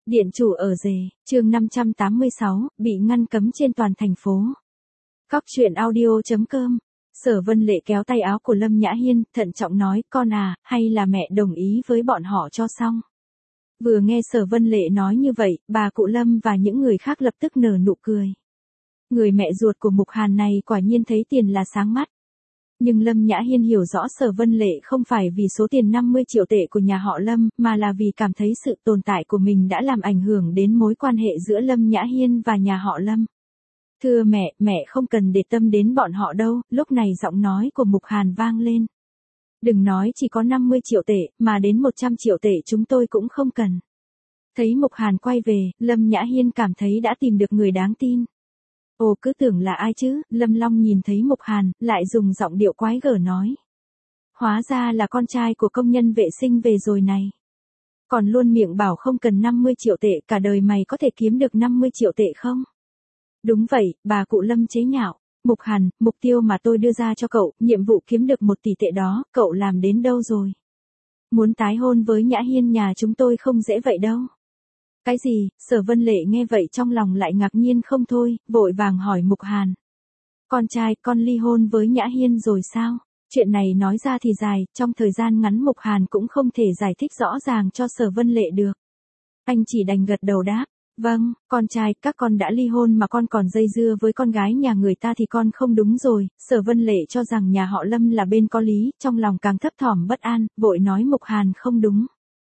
Điện chủ ở rể, chương 586, bị ngăn cấm trên toàn thành phố. Cóc truyện audio.com. Sở Vân Lệ kéo tay áo của Lâm Nhã Hiên, thận trọng nói, con à, hay là mẹ đồng ý với bọn họ cho xong. Vừa nghe Sở Vân Lệ nói như vậy, bà cụ Lâm và những người khác lập tức nở nụ cười. Người mẹ ruột của Mục Hàn này quả nhiên thấy tiền là sáng mắt. Nhưng Lâm Nhã Hiên hiểu rõ Sở Vân Lệ không phải vì số tiền 50 triệu tệ của nhà họ Lâm, mà là vì cảm thấy sự tồn tại của mình đã làm ảnh hưởng đến mối quan hệ giữa Lâm Nhã Hiên và nhà họ Lâm. Thưa mẹ không cần để tâm đến bọn họ đâu, lúc này giọng nói của Mục Hàn vang lên. Đừng nói chỉ có 50 triệu tệ, mà đến 100 triệu tệ chúng tôi cũng không cần. Thấy Mục Hàn quay về, Lâm Nhã Hiên cảm thấy đã tìm được người đáng tin. Ồ, cứ tưởng là ai chứ, Lâm Long nhìn thấy Mục Hàn, lại dùng giọng điệu quái gở nói. Hóa ra là con trai của công nhân vệ sinh về rồi này. Còn luôn miệng bảo không cần 50 triệu tệ, cả đời mày có thể kiếm được 50 triệu tệ không? Đúng vậy, bà cụ Lâm chế nhạo. Mục Hàn, mục tiêu mà tôi đưa ra cho cậu, nhiệm vụ kiếm được 1 tỷ tệ đó, cậu làm đến đâu rồi? Muốn tái hôn với Nhã Hiên nhà chúng tôi không dễ vậy đâu. Cái gì? Sở Vân Lệ nghe vậy trong lòng lại ngạc nhiên không thôi, vội vàng hỏi Mục Hàn. Con trai, con ly hôn với Nhã Hiên rồi sao? Chuyện này nói ra thì dài, trong thời gian ngắn Mục Hàn cũng không thể giải thích rõ ràng cho Sở Vân Lệ được. Anh chỉ đành gật đầu đáp. Vâng, con trai, các con đã ly hôn mà con còn dây dưa với con gái nhà người ta thì con không đúng rồi. Sở Vân Lệ cho rằng nhà họ Lâm là bên có lý, trong lòng càng thấp thỏm bất an, vội nói Mục Hàn không đúng.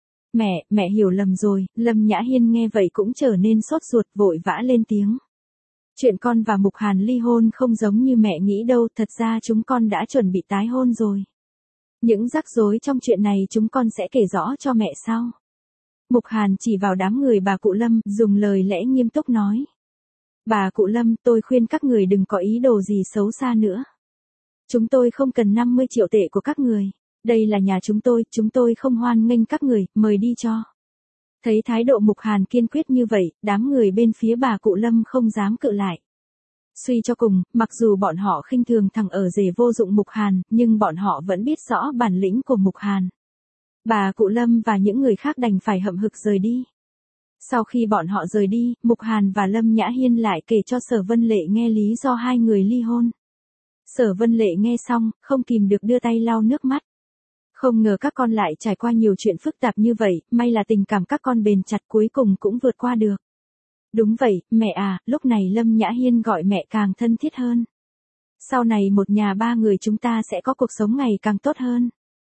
Mẹ hiểu lầm rồi. Lâm Nhã Hiên nghe vậy cũng trở nên sốt ruột, vội vã lên tiếng. Chuyện con và Mục Hàn ly hôn không giống như mẹ nghĩ đâu, thật ra chúng con đã chuẩn bị tái hôn rồi. Những rắc rối trong chuyện này chúng con sẽ kể rõ cho mẹ sau. Mục Hàn chỉ vào đám người bà cụ Lâm, dùng lời lẽ nghiêm túc nói. Bà cụ Lâm, tôi khuyên các người đừng có ý đồ gì xấu xa nữa. Chúng tôi không cần 50 triệu tệ của các người. Đây là nhà chúng tôi không hoan nghênh các người, mời đi cho. Thấy thái độ Mục Hàn kiên quyết như vậy, đám người bên phía bà cụ Lâm không dám cự lại. Suy cho cùng, mặc dù bọn họ khinh thường thằng ở rể vô dụng Mục Hàn, nhưng bọn họ vẫn biết rõ bản lĩnh của Mục Hàn. Bà cụ Lâm và những người khác đành phải hậm hực rời đi. Sau khi bọn họ rời đi, Mục Hàn và Lâm Nhã Hiên lại kể cho Sở Vân Lệ nghe lý do hai người ly hôn. Sở Vân Lệ nghe xong, không kìm được đưa tay lau nước mắt. Không ngờ các con lại trải qua nhiều chuyện phức tạp như vậy, may là tình cảm các con bền chặt cuối cùng cũng vượt qua được. Đúng vậy, mẹ à, lúc này Lâm Nhã Hiên gọi mẹ càng thân thiết hơn. Sau này một nhà ba người chúng ta sẽ có cuộc sống ngày càng tốt hơn.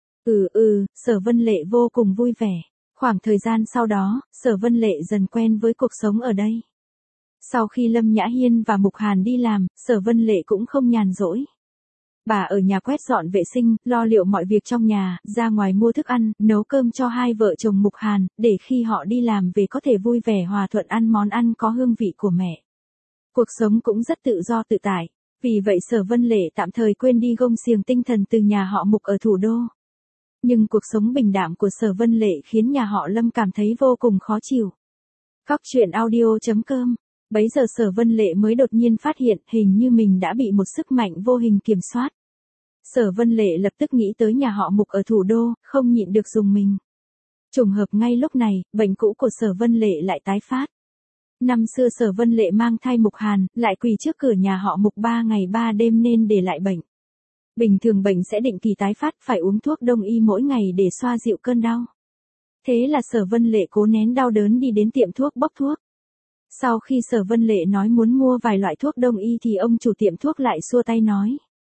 Sở Vân Lệ vô cùng vui vẻ. Khoảng thời gian sau đó, Sở Vân Lệ dần quen với cuộc sống ở đây. Sau khi Lâm Nhã Hiên và Mục Hàn đi làm, Sở Vân Lệ cũng không nhàn rỗi. Bà ở nhà quét dọn vệ sinh, lo liệu mọi việc trong nhà, ra ngoài mua thức ăn, nấu cơm cho hai vợ chồng Mục Hàn, để khi họ đi làm về có thể vui vẻ hòa thuận ăn món ăn có hương vị của mẹ. Cuộc sống cũng rất tự do tự tại. Vì vậy Sở Vân Lệ tạm thời quên đi gông xiềng tinh thần từ nhà họ Mục ở thủ đô. Nhưng cuộc sống bình đạm của Sở Vân Lệ khiến nhà họ Lâm cảm thấy vô cùng khó chịu. Cóc truyện audio.com. Bấy giờ Sở Vân Lệ mới đột nhiên phát hiện hình như mình đã bị một sức mạnh vô hình kiểm soát. Sở Vân Lệ lập tức nghĩ tới nhà họ Mục ở thủ đô, không nhịn được rùng mình. Trùng hợp ngay lúc này, bệnh cũ của Sở Vân Lệ lại tái phát. Năm xưa Sở Vân Lệ mang thai Mục Hàn, lại quỳ trước cửa nhà họ Mục 3 ngày 3 đêm nên để lại bệnh. Bình thường bệnh sẽ định kỳ tái phát, phải uống thuốc đông y mỗi ngày để xoa dịu cơn đau. Thế là Sở Vân Lệ cố nén đau đớn đi đến tiệm thuốc bốc thuốc. Sau khi Sở Vân Lệ nói muốn mua vài loại thuốc đông y thì ông chủ tiệm thuốc lại xua tay nói.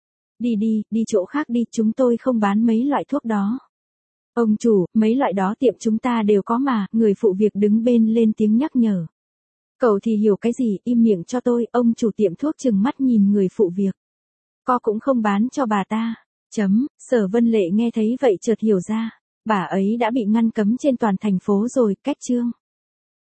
Đi chỗ khác đi, chúng tôi không bán mấy loại thuốc đó. Ông chủ, mấy loại đó tiệm chúng ta đều có mà, người phụ việc đứng bên lên tiếng nhắc nhở. Cậu thì hiểu cái gì, im miệng cho tôi, ông chủ tiệm thuốc trừng mắt nhìn người phụ việc. Co cũng không bán cho bà ta. Sở Vân Lệ nghe thấy vậy chợt hiểu ra. Bà ấy đã bị ngăn cấm trên toàn thành phố rồi, cách chương.